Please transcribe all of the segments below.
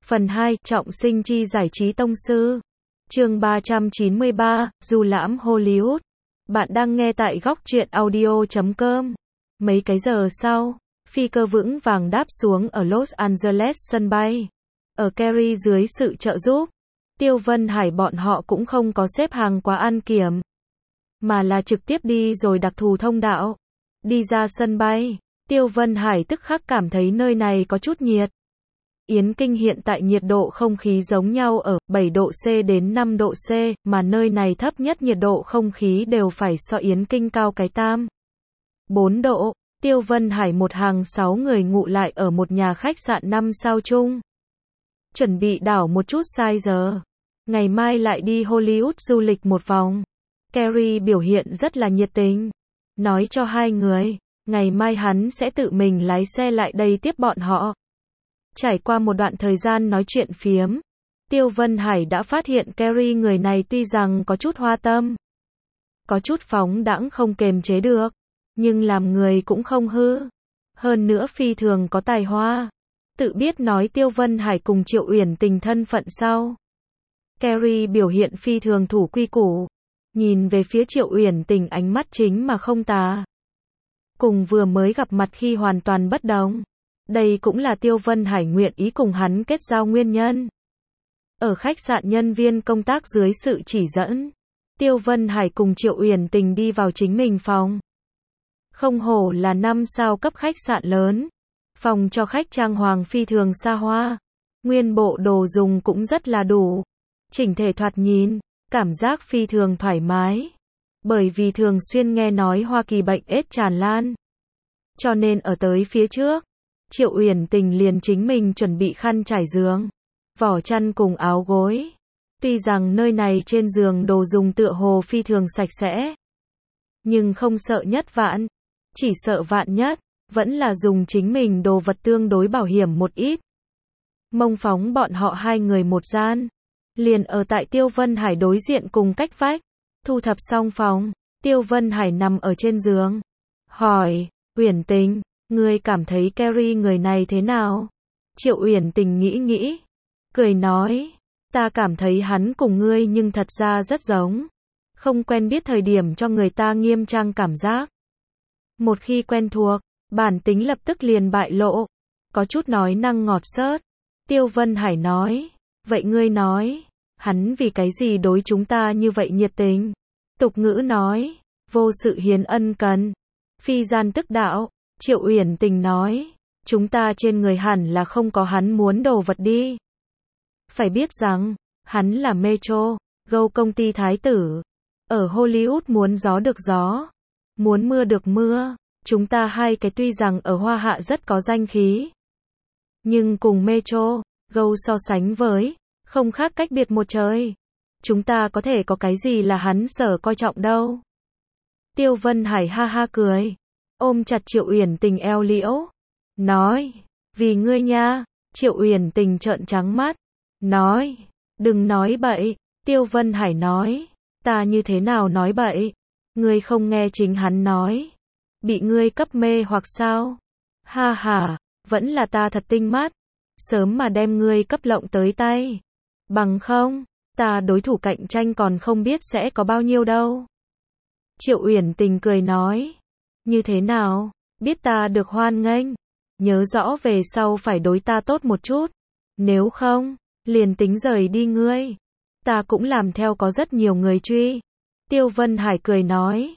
Phần 2, trọng sinh chi giải trí tông sư. Chương 393, du lãm Hollywood. Bạn đang nghe tại góc truyện audio.com. Mấy cái giờ sau, phi cơ vững vàng đáp xuống ở Los Angeles sân bay. Ở Carrie dưới sự trợ giúp, Tiêu Vân Hải bọn họ cũng không có xếp hàng quá ăn kiểm, mà là trực tiếp đi rồi đặc thù thông đạo. Đi ra sân bay, Tiêu Vân Hải tức khắc cảm thấy nơi này có chút nhiệt. Yến Kinh hiện tại nhiệt độ không khí giống nhau ở 7 độ C đến 5 độ C, mà nơi này thấp nhất nhiệt độ không khí đều phải so Yến Kinh cao cái 4 độ. Tiêu Vân Hải một hàng 6 người ngụ lại ở một nhà khách sạn 5 sao chung. Chuẩn bị đảo một chút sai giờ. Ngày mai lại đi Hollywood du lịch một vòng. Carrie biểu hiện rất là nhiệt tình. Nói cho hai người, ngày mai hắn sẽ tự mình lái xe lại đây tiếp bọn họ. Trải qua một đoạn thời gian nói chuyện phiếm, Tiêu Vân Hải đã phát hiện Carrie người này tuy rằng có chút hoa tâm, có chút phóng đãng không kềm chế được, nhưng làm người cũng không hư. Hơn nữa phi thường có tài hoa. Tự biết nói Tiêu Vân Hải cùng Triệu Uyển Tình thân phận sau. Carrie biểu hiện phi thường thủ quy củ. Nhìn về phía Triệu Uyển Tình ánh mắt chính mà không tà. Cùng vừa mới gặp mặt khi hoàn toàn bất đồng. Đây cũng là Tiêu Vân Hải nguyện ý cùng hắn kết giao nguyên nhân. Ở khách sạn nhân viên công tác dưới sự chỉ dẫn, Tiêu Vân Hải cùng Triệu Uyển Tình đi vào chính mình phòng. Không hổ là 5 sao cấp khách sạn lớn. Phòng cho khách trang hoàng phi thường xa hoa. Nguyên bộ đồ dùng cũng rất là đủ. Chỉnh thể thoạt nhìn, cảm giác phi thường thoải mái. Bởi vì thường xuyên nghe nói Hoa Kỳ bệnh AIDS tràn lan. Cho nên ở tới phía trước, Triệu Uyển Tình liền chính mình chuẩn bị khăn trải giường, vỏ chăn cùng áo gối. Tuy rằng nơi này trên giường đồ dùng tựa hồ phi thường sạch sẽ, nhưng không sợ nhất vạn, chỉ sợ vạn nhất, vẫn là dùng chính mình đồ vật tương đối bảo hiểm một ít. Mông phóng bọn họ hai người một gian, liền ở tại Tiêu Vân Hải đối diện cùng cách vách. Thu thập xong phòng, Tiêu Vân Hải nằm ở trên giường, hỏi, Uyển Tình, ngươi cảm thấy Carrie người này thế nào? Triệu Uyển Tình nghĩ, cười nói, ta cảm thấy hắn cùng ngươi nhưng thật ra rất giống. Không quen biết thời điểm cho người ta nghiêm trang cảm giác. Một khi quen thuộc, bản tính lập tức liền bại lộ. Có chút nói năng ngọt xớt. Tiêu Vân Hải nói, vậy ngươi nói, hắn vì cái gì đối chúng ta như vậy nhiệt tình? Tục ngữ nói, vô sự hiến ân cần, phi gian tức đạo. Triệu Uyển Tình nói, chúng ta trên người hẳn là không có hắn muốn đồ vật đi. Phải biết rằng, hắn là Metro, Go công ty thái tử. Ở Hollywood muốn gió được gió, muốn mưa được mưa. Chúng ta hai cái tuy rằng ở Hoa Hạ rất có danh khí, nhưng cùng Metro, Go so sánh với, không khác cách biệt một trời. Chúng ta có thể có cái gì là hắn sở coi trọng đâu. Tiêu Vân Hải ha ha cười, ôm chặt Triệu Uyển Tình eo liễu, nói, vì ngươi nha. Triệu Uyển Tình trợn trắng mắt, nói, đừng nói bậy. Tiêu Vân Hải nói, ta như thế nào nói bậy? Ngươi không nghe chính hắn nói, bị ngươi cấp mê hoặc sao? Ha ha, vẫn là ta thật tinh mắt, sớm mà đem ngươi cấp lộng tới tay. Bằng không, ta đối thủ cạnh tranh còn không biết sẽ có bao nhiêu đâu. Triệu Uyển Tình cười nói, như thế nào, biết ta được hoan nghênh, nhớ rõ về sau phải đối ta tốt một chút, nếu không, liền tính rời đi ngươi, ta cũng làm theo có rất nhiều người truy. Tiêu Vân Hải cười nói,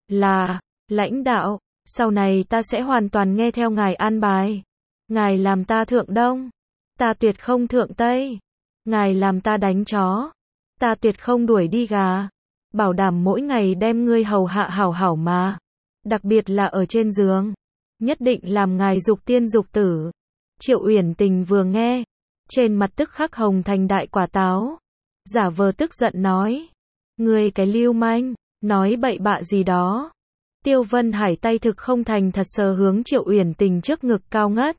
là, lãnh đạo, sau này ta sẽ hoàn toàn nghe theo ngài an bài. Ngài làm ta thượng đông, ta tuyệt không thượng tây. Ngài làm ta đánh chó, ta tuyệt không đuổi đi gà. Bảo đảm mỗi ngày đem ngươi hầu hạ hảo hảo mà. Đặc biệt là ở trên giường, nhất định làm ngài dục tiên dục tử. Triệu Uyển Tình vừa nghe, trên mặt tức khắc hồng thành đại quả táo, giả vờ tức giận nói, ngươi cái lưu manh, nói bậy bạ gì đó. Tiêu Vân Hải tay thực không thành thật sờ hướng Triệu Uyển Tình trước ngực cao ngất,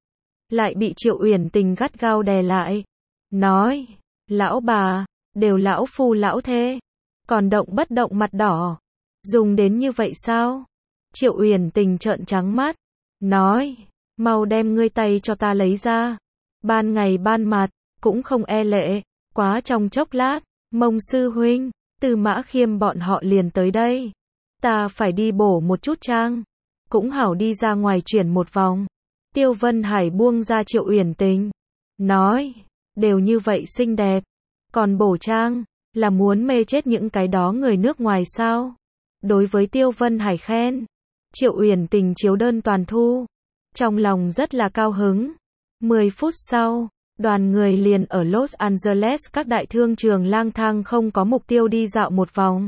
lại bị Triệu Uyển Tình gắt gao đè lại, nói, lão bà, đều lão phu lão thê, còn động bất động mặt đỏ, dùng đến như vậy sao? Triệu Uyển Tình trợn trắng mắt, nói, mau đem ngươi tay cho ta lấy ra. Ban ngày ban mặt, cũng không e lệ, quá trong chốc lát, Mông sư huynh, Tư Mã Khiêm bọn họ liền tới đây. Ta phải đi bổ một chút trang, cũng hảo đi ra ngoài chuyển một vòng. Tiêu Vân Hải buông ra Triệu Uyển Tình, nói, đều như vậy xinh đẹp, còn bổ trang, là muốn mê chết những cái đó người nước ngoài sao? Đối với Tiêu Vân Hải khen, Triệu Uyển Tình chiếu đơn toàn thu, trong lòng rất là cao hứng. 10 phút sau, đoàn người liền ở Los Angeles các đại thương trường lang thang không có mục tiêu đi dạo một vòng.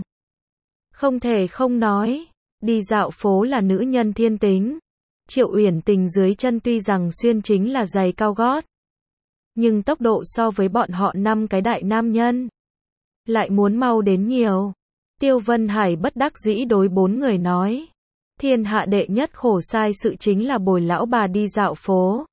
Không thể không nói, đi dạo phố là nữ nhân thiên tính. Triệu Uyển Tình dưới chân tuy rằng xuyên chính là giày cao gót, nhưng tốc độ so với bọn họ 5 cái đại nam nhân lại muốn mau đến nhiều. Tiêu Vân Hải bất đắc dĩ đối 4 người nói, thiên hạ đệ nhất khổ sai sự chính là bồi lão bà đi dạo phố.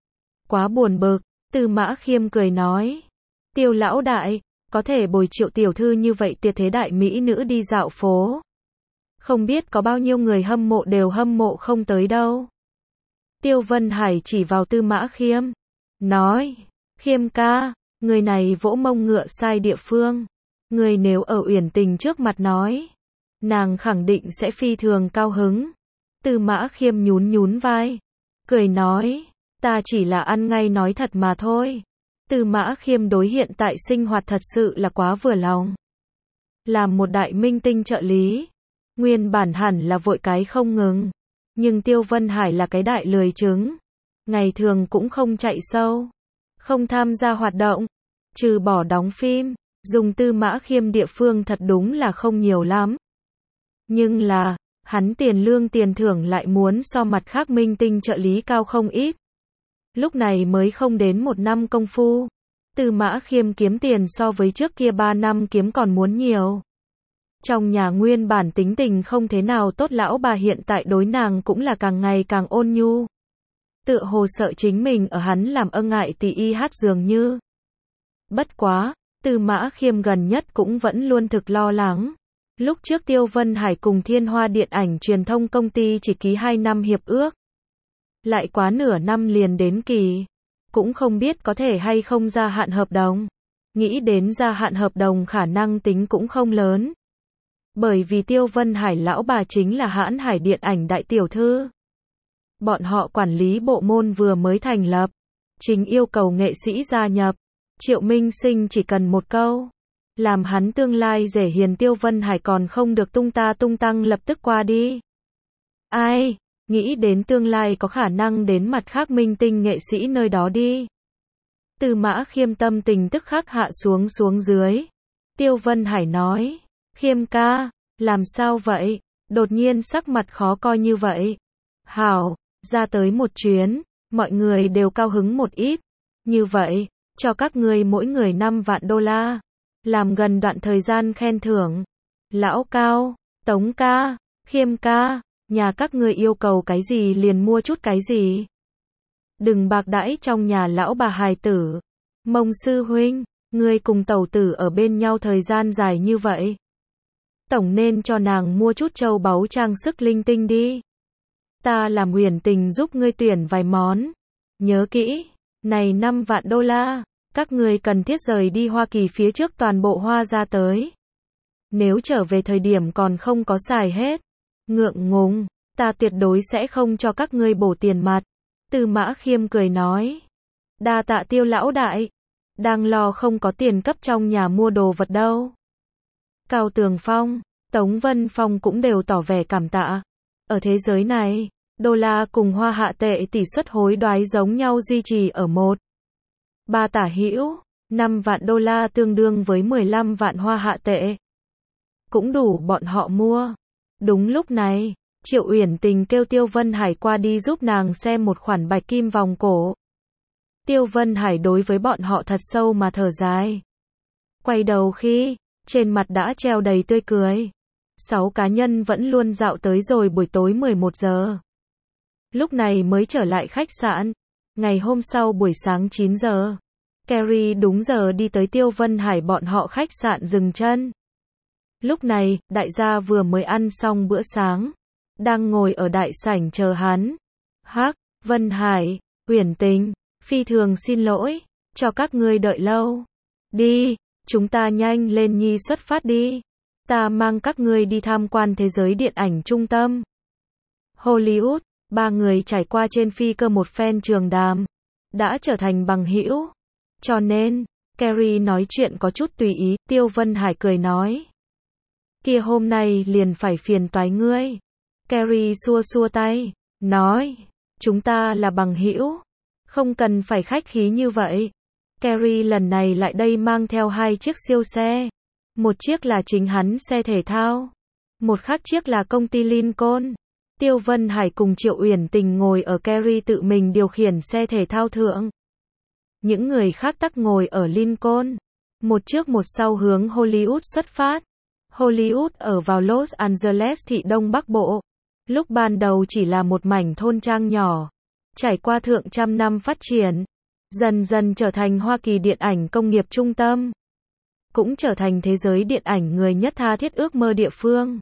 Quá buồn bực. Tư Mã Khiêm cười nói, Tiêu lão đại, có thể bồi Triệu tiểu thư như vậy tuyệt thế đại mỹ nữ đi dạo phố, không biết có bao nhiêu người hâm mộ đều hâm mộ không tới đâu. Tiêu Vân Hải chỉ vào Tư Mã Khiêm, nói, Khiêm ca, người này vỗ mông ngựa sai địa phương. Người nếu ở Uyển Tình trước mặt nói, nàng khẳng định sẽ phi thường cao hứng. Tư Mã Khiêm nhún nhún vai, cười nói, ta chỉ là ăn ngay nói thật mà thôi. Tư Mã Khiêm đối hiện tại sinh hoạt thật sự là quá vừa lòng. Làm một đại minh tinh trợ lý, nguyên bản hẳn là vội cái không ngừng, nhưng Tiêu Vân Hải là cái đại lười trứng, ngày thường cũng không chạy sâu, không tham gia hoạt động, trừ bỏ đóng phim, dùng Tư Mã Khiêm địa phương thật đúng là không nhiều lắm. Nhưng là, hắn tiền lương tiền thưởng lại muốn so mặt khác minh tinh trợ lý cao không ít. Lúc này mới không đến 1 năm công phu, Tư Mã Khiêm kiếm tiền so với trước kia 3 năm kiếm còn muốn nhiều. Trong nhà nguyên bản tính tình không thế nào tốt lão bà hiện tại đối nàng cũng là càng ngày càng ôn nhu. Tựa hồ sợ chính mình ở hắn làm ngại tỳ y hát dường như. Bất quá, Tư Mã Khiêm gần nhất cũng vẫn luôn thực lo lắng. Lúc trước Tiêu Vân Hải cùng Thiên Hoa Điện ảnh truyền thông công ty chỉ ký 2 năm hiệp ước. Lại quá nửa năm liền đến kỳ, cũng không biết có thể hay không gia hạn hợp đồng. Nghĩ đến gia hạn hợp đồng khả năng tính cũng không lớn. Bởi vì Tiêu Vân Hải lão bà chính là Hãn Hải Điện ảnh đại tiểu thư. Bọn họ quản lý bộ môn vừa mới thành lập, chính yêu cầu nghệ sĩ gia nhập. Triệu Minh Sinh chỉ cần một câu, làm hắn tương lai rể hiền. Tiêu Vân Hải còn không được tung ta tung tăng lập tức qua đi. Ai, nghĩ đến tương lai có khả năng đến mặt khác minh tinh nghệ sĩ nơi đó đi. Tư Mã Khiêm tâm tình tức khắc hạ xuống dưới. Tiêu Vân Hải nói, Khiêm ca, làm sao vậy? Đột nhiên sắc mặt khó coi như vậy. Hảo, ra tới một chuyến, mọi người đều cao hứng một ít. Như vậy, cho các ngươi mỗi người 5 vạn đô la. Làm gần đoạn thời gian khen thưởng. Lão Cao, Tống ca, Khiêm ca, nhà các ngươi yêu cầu cái gì liền mua chút cái gì. Đừng bạc đãi trong nhà lão bà hài tử. Mông sư huynh, ngươi cùng tẩu tử ở bên nhau thời gian dài như vậy. Tổng nên cho nàng mua chút châu báu trang sức linh tinh đi. Ta làm Uyển Tình giúp ngươi tuyển vài món. Nhớ kỹ, này 5 vạn đô la, các ngươi cần thiết rời đi Hoa Kỳ phía trước toàn bộ hoa ra tới. Nếu trở về thời điểm còn không có xài hết, ngượng ngùng, ta tuyệt đối sẽ không cho các ngươi bổ tiền mặt. Tư Mã Khiêm cười nói, đa tạ Tiêu lão đại, đang lo không có tiền cấp trong nhà mua đồ vật đâu. Cao Tường Phong, Tống Vân Phong cũng đều tỏ vẻ cảm tạ. Ở thế giới này, đô la cùng hoa hạ tệ tỷ suất hối đoái giống nhau duy trì ở 1:3 tả hữu, 5 vạn đô la tương đương với 15 vạn hoa hạ tệ. Cũng đủ bọn họ mua. Đúng lúc này, Triệu Uyển Tình kêu Tiêu Vân Hải qua đi giúp nàng xem một khoản bạch kim vòng cổ. Tiêu Vân Hải đối với bọn họ thật sâu mà thở dài. Quay đầu khi, trên mặt đã treo đầy tươi cười. 6 cá nhân vẫn luôn dạo tới rồi buổi tối 11 giờ. Lúc này mới trở lại khách sạn. Ngày hôm sau buổi sáng 9 giờ, Carrie đúng giờ đi tới Tiêu Vân Hải bọn họ khách sạn dừng chân. Lúc này, đại gia vừa mới ăn xong bữa sáng, đang ngồi ở đại sảnh chờ hắn. Hắc, Vân Hải, Uyển Tình, phi thường xin lỗi, cho các ngươi đợi lâu. Đi, chúng ta nhanh lên nhi xuất phát đi. Ta mang các ngươi đi tham quan thế giới điện ảnh trung tâm Hollywood. Ba người trải qua trên phi cơ một phen trường đàm, đã trở thành bằng hữu. Cho nên, Carrie nói chuyện có chút tùy ý, Tiêu Vân Hải cười nói. Kia hôm nay liền phải phiền toái ngươi. Carrie xua xua tay, nói, chúng ta là bằng hữu, không cần phải khách khí như vậy. Carrie lần này lại đây mang theo 2 chiếc siêu xe. Một chiếc là chính hắn xe thể thao, một khác chiếc là công ty Lincoln. Tiêu Vân Hải cùng Triệu Uyển Tình ngồi ở Carrie tự mình điều khiển xe thể thao thượng. Những người khác tắc ngồi ở Lincoln. Một trước một sau hướng Hollywood xuất phát. Hollywood ở vào Los Angeles thị Đông Bắc Bộ. Lúc ban đầu chỉ là một mảnh thôn trang nhỏ. Trải qua thượng trăm năm phát triển. Dần dần trở thành Hoa Kỳ điện ảnh công nghiệp trung tâm. Cũng trở thành thế giới điện ảnh người nhất tha thiết ước mơ địa phương.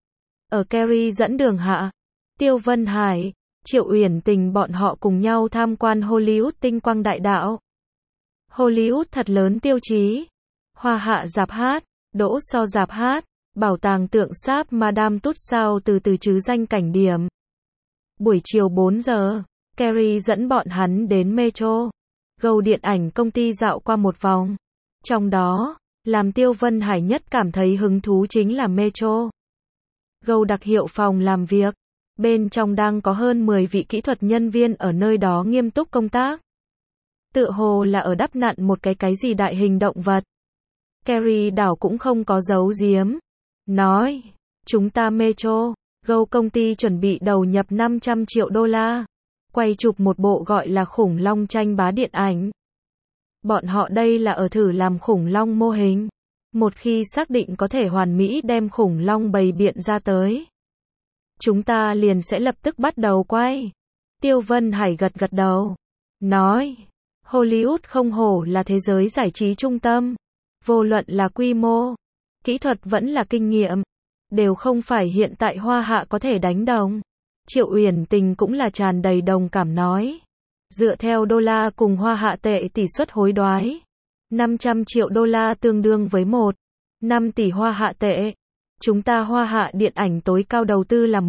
Ở Carrie dẫn đường hạ, Tiêu Vân Hải, Triệu Uyển Tình bọn họ cùng nhau tham quan Hollywood tinh quang đại đạo. Hollywood thật lớn tiêu chí. Hoa hạ rạp hát, đỗ so rạp hát, bảo tàng tượng sáp Madame Tussauds từ từ chứ danh cảnh điểm. Buổi chiều 4 giờ, Carrie dẫn bọn hắn đến Metro. Gầu điện ảnh công ty dạo qua một vòng. Trong đó, làm Tiêu Vân Hải nhất cảm thấy hứng thú chính là Metro. Gầu đặc hiệu phòng làm việc. Bên trong đang có hơn 10 vị kỹ thuật nhân viên ở nơi đó nghiêm túc công tác. Tựa hồ là ở đắp nặn một cái gì đại hình động vật. Carrie đảo cũng không có giấu giếm. Nói, chúng ta Metro, Gầu công ty chuẩn bị đầu nhập 500 triệu đô la. Quay chụp một bộ gọi là khủng long tranh bá điện ảnh. Bọn họ đây là ở thử làm khủng long mô hình. Một khi xác định có thể hoàn mỹ đem khủng long bày biện ra tới, chúng ta liền sẽ lập tức bắt đầu quay. Tiêu Vân Hải gật gật đầu. Nói, Hollywood không hổ là thế giới giải trí trung tâm. Vô luận là quy mô, kỹ thuật vẫn là kinh nghiệm, đều không phải hiện tại Hoa hạ có thể đánh đồng. Triệu Uyển Tình cũng là tràn đầy đồng cảm nói. Dựa theo đô la cùng Hoa hạ tệ tỷ suất hối đoái, 500 triệu đô la tương đương với 1,5 tỷ Hoa hạ tệ. Chúng ta Hoa hạ điện ảnh tối cao đầu tư là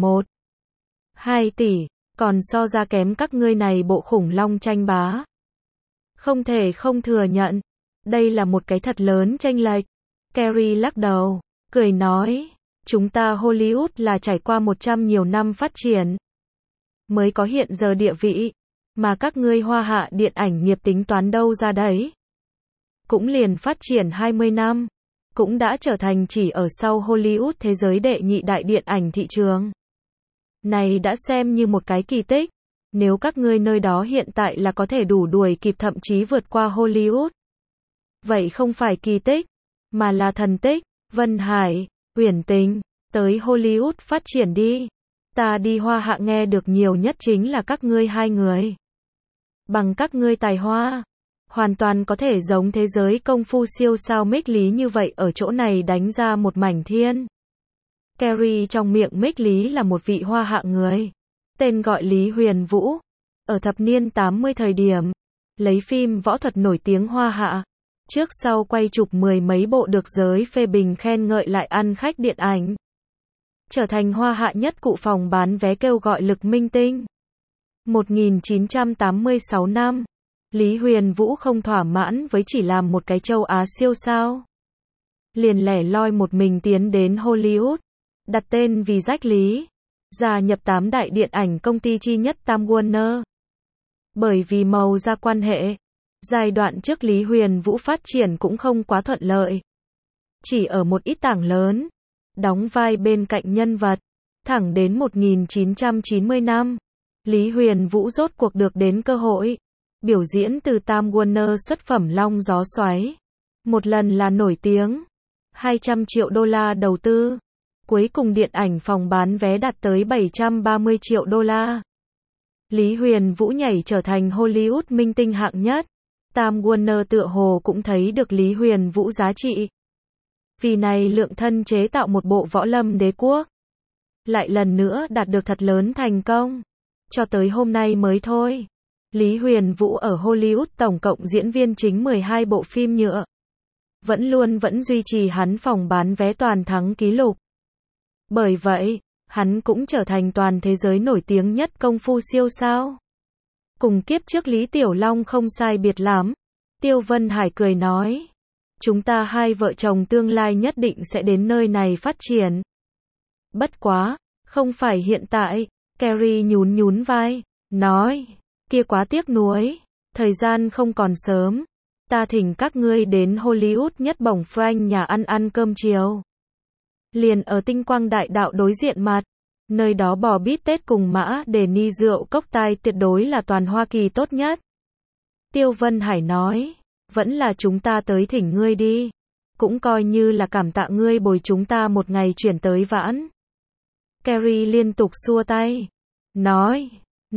1,2 tỷ, còn so ra kém các ngươi này bộ khủng long tranh bá. Không thể không thừa nhận, đây là một cái thật lớn chênh lệch. Carrie lắc đầu, cười nói, chúng ta Hollywood là trải qua 100 nhiều năm phát triển, mới có hiện giờ địa vị, mà các ngươi Hoa hạ điện ảnh nghiệp tính toán đâu ra đấy. Cũng liền phát triển 20 năm, cũng đã trở thành chỉ ở sau Hollywood thế giới đệ nhị đại điện ảnh thị trường. Này đã xem như một cái kỳ tích. Nếu các ngươi nơi đó hiện tại là có thể đủ đuổi kịp thậm chí vượt qua Hollywood, vậy không phải kỳ tích, mà là thần tích. Vân Hải, Uyển Tình, tới Hollywood phát triển đi. Ta đi Hoa hạ nghe được nhiều nhất chính là các ngươi 2 người. Bằng các ngươi tài hoa, hoàn toàn có thể giống thế giới công phu siêu sao Mick Lý như vậy ở chỗ này đánh ra một mảnh thiên. Carrie trong miệng Mick Lý là một vị Hoa hạ người, tên gọi Lý Huyền Vũ. Ở thập niên 80 thời điểm, lấy phim võ thuật nổi tiếng Hoa hạ, trước sau quay chụp 10 mấy bộ được giới phê bình khen ngợi lại ăn khách điện ảnh. Trở thành Hoa hạ nhất cụ phòng bán vé kêu gọi lực minh tinh. 1986 năm, Lý Huyền Vũ không thỏa mãn với chỉ làm một cái châu Á siêu sao. Liền lẻ loi một mình tiến đến Hollywood, đặt tên vì Jack Lý, gia nhập 8 đại điện ảnh công ty chi nhất Time Warner. Bởi vì màu ra quan hệ, giai đoạn trước Lý Huyền Vũ phát triển cũng không quá thuận lợi. Chỉ ở một ít tảng lớn, đóng vai bên cạnh nhân vật. Thẳng đến 1990 năm, Lý Huyền Vũ rốt cuộc được đến cơ hội biểu diễn từ Time Warner xuất phẩm Long Gió Xoáy. Một lần là nổi tiếng, 200 triệu đô la đầu tư. Cuối cùng điện ảnh phòng bán vé đạt tới 730 triệu đô la. Lý Huyền Vũ nhảy trở thành Hollywood minh tinh hạng nhất. Time Warner tựa hồ cũng thấy được Lý Huyền Vũ giá trị. Vì này lượng thân chế tạo một bộ Võ Lâm Đế Quốc. Lại lần nữa đạt được thật lớn thành công. Cho tới hôm nay mới thôi. Lý Huyền Vũ ở Hollywood tổng cộng diễn viên chính 12 bộ phim nhựa. Vẫn duy trì hắn phòng bán vé toàn thắng kỷ lục. Bởi vậy, hắn cũng trở thành toàn thế giới nổi tiếng nhất công phu siêu sao. Cùng kiếp trước Lý Tiểu Long không sai biệt lắm. Tiêu Vân Hải cười nói. Chúng ta hai vợ chồng tương lai nhất định sẽ đến nơi này phát triển. Bất quá, không phải hiện tại. Carrie nhún vai, nói. Kia quá tiếc nuối. Thời gian không còn sớm. Ta thỉnh các ngươi đến Hollywood nhất bổng Frank nhà ăn cơm chiều. Liền ở Tinh Quang Đại Đạo đối diện mặt. Nơi đó bò bít tết cùng mã để ni rượu cốc tai tuyệt đối là toàn Hoa Kỳ tốt nhất. Tiêu Vân Hải nói. Vẫn là chúng ta tới thỉnh ngươi đi. Cũng coi như là cảm tạ ngươi bồi chúng ta một ngày chuyển tới vãn. Carrie liên tục xua tay. Nói.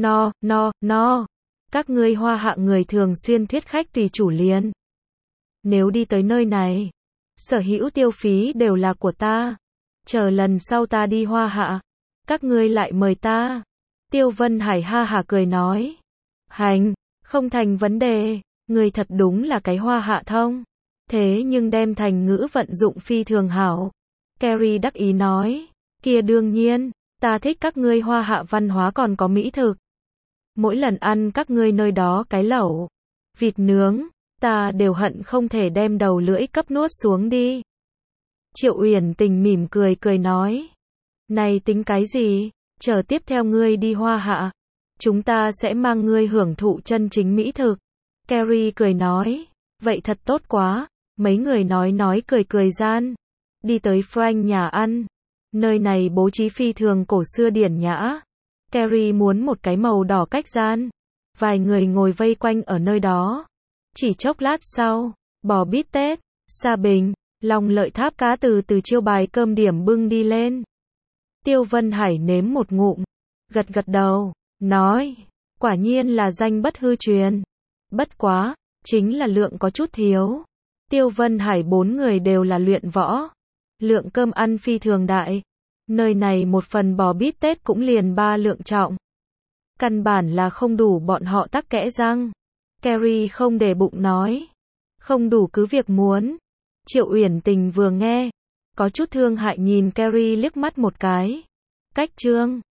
No. Các ngươi Hoa Hạ người thường xuyên thuyết khách tùy chủ liền. Nếu đi tới nơi này, sở hữu tiêu phí đều là của ta. Chờ lần sau ta đi Hoa Hạ, các ngươi lại mời ta. Tiêu Vân Hải ha hả cười nói. Hành, không thành vấn đề, ngươi thật đúng là cái Hoa Hạ thông. Thế nhưng đem thành ngữ vận dụng phi thường hảo. Carrie đắc ý nói. Kia đương nhiên, ta thích các ngươi Hoa Hạ văn hóa còn có mỹ thực. Mỗi lần ăn các ngươi nơi đó cái lẩu, vịt nướng, ta đều hận không thể đem đầu lưỡi cấp nuốt xuống đi. Triệu Uyển Tình mỉm cười nói. Này tính cái gì, chờ tiếp theo ngươi đi Hoa Hạ. Chúng ta sẽ mang ngươi hưởng thụ chân chính mỹ thực. Carrie cười nói. Vậy thật tốt quá. Mấy người nói cười gian. Đi tới Frank nhà ăn. Nơi này bố trí phi thường cổ xưa điển nhã. Carrie muốn một cái màu đỏ cách gian. Vài người ngồi vây quanh ở nơi đó. Chỉ chốc lát sau, bò bít tết, sa bình, lòng lợi tháp cá từ chiêu bài cơm điểm bưng đi lên. Tiêu Vân Hải nếm một ngụm, gật đầu, nói, quả nhiên là danh bất hư truyền. Bất quá, chính là lượng có chút thiếu. Tiêu Vân Hải 4 người đều là luyện võ. Lượng cơm ăn phi thường đại. Nơi này một phần bò bít tết cũng liền 3 lượng trọng. Căn bản là không đủ bọn họ tắc kẽ răng. Carrie không để bụng nói. Không đủ cứ việc muốn. Triệu Uyển Tình vừa nghe, có chút thương hại nhìn Carrie liếc mắt một cái. Cách trương,